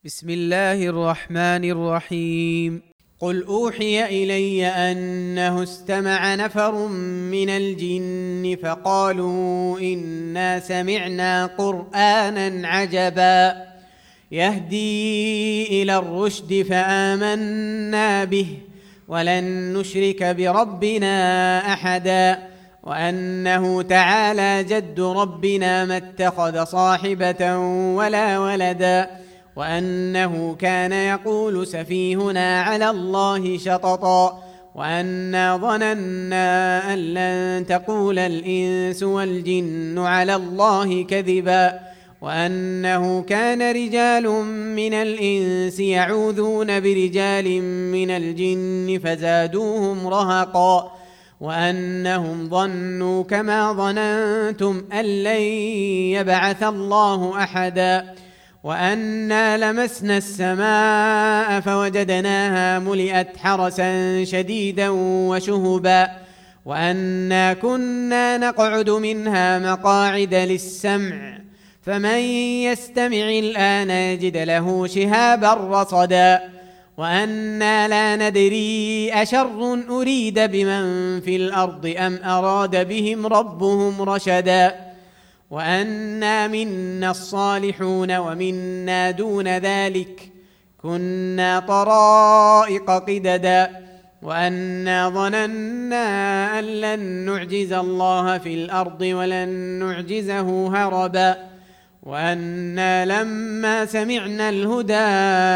بسم الله الرحمن الرحيم. قل أوحي إلي أنه استمع نفر من الجن فقالوا إنا سمعنا قرآنا عجبا يهدي إلى الرشد فآمنا به ولن نشرك بربنا أحدا وأنه تعالى جد ربنا ما اتخذ صاحبة ولا ولدا وأنه كان يقول سفيهنا على الله شططا وأنا ظننا أن لن تقول الإنس والجن على الله كذبا وأنه كان رجال من الإنس يعوذون برجال من الجن فزادوهم رهقا وأنهم ظنوا كما ظننتم أن لن يبعث الله أحدا وأنا لمسنا السماء فوجدناها ملئت حرسا شديدا وشهبا وأنا كنا نقعد منها مقاعد للسمع فمن يستمع الآن يجد له شهابا رصدا وأنا لا ندري أشر أريد بمن في الأرض أم أراد بهم ربهم رشدا وأنا منا الصالحون ومنا دون ذلك كنا طرائق قددا وأنا ظننا أن لن نعجز الله في الأرض ولن نعجزه هربا وأنا لما سمعنا الهدى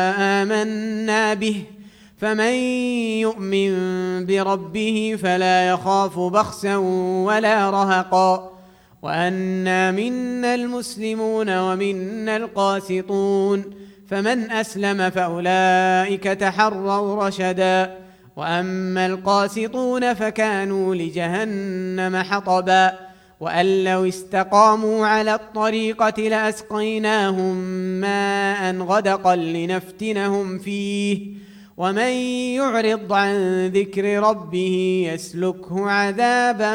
آمنا به فمن يؤمن بربه فلا يخاف بخسا ولا رهقا وأنا منا المسلمون ومنا القاسطون فمن أسلم فأولئك تحروا رشدا وأما القاسطون فكانوا لجهنم حطبا وأن لو استقاموا على الطريقة لأسقيناهم ماء غدقا لنفتنهم فيه ومن يعرض عن ذكر ربه يسلكه عذابا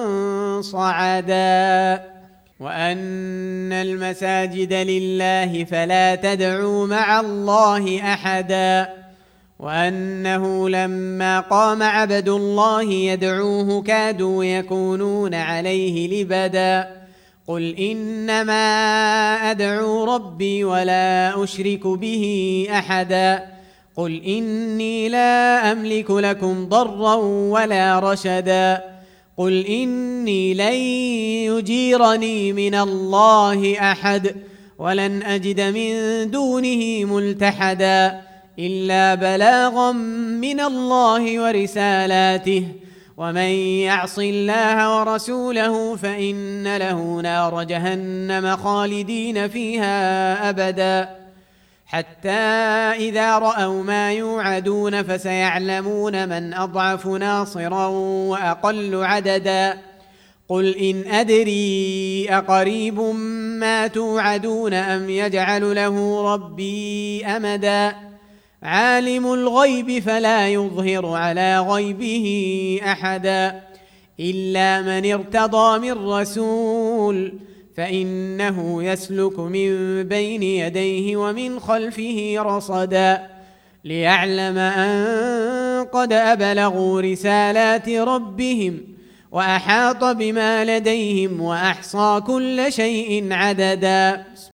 صعدا وأن المساجد لله فلا تدعوا مع الله أحدا وأنه لما قام عبد الله يدعوه كادوا يكونون عليه لبدا قل إنما أدعو ربي ولا أشرك به أحدا قل إني لا أملك لكم ضرا ولا رشدا قل إني لن يجيرني من الله أحد ولن أجد من دونه ملتحدا إلا بلاغا من الله ورسالاته ومن يعص الله ورسوله فإن له نار جهنم خالدين فيها أبدا حتى إذا رأوا ما يوعدون فسيعلمون من أضعف ناصرا وأقل عددا قل إن أدري أقريب ما توعدون أم يجعل له ربي أمدا عالم الغيب فلا يظهر على غيبه أحدا إلا من ارتضى من رسول فإنه يسلك من بين يديه ومن خلفه رصدا ليعلم أن قد أبلغوا رسالات ربهم وأحاط بما لديهم وأحصى كل شيء عددا.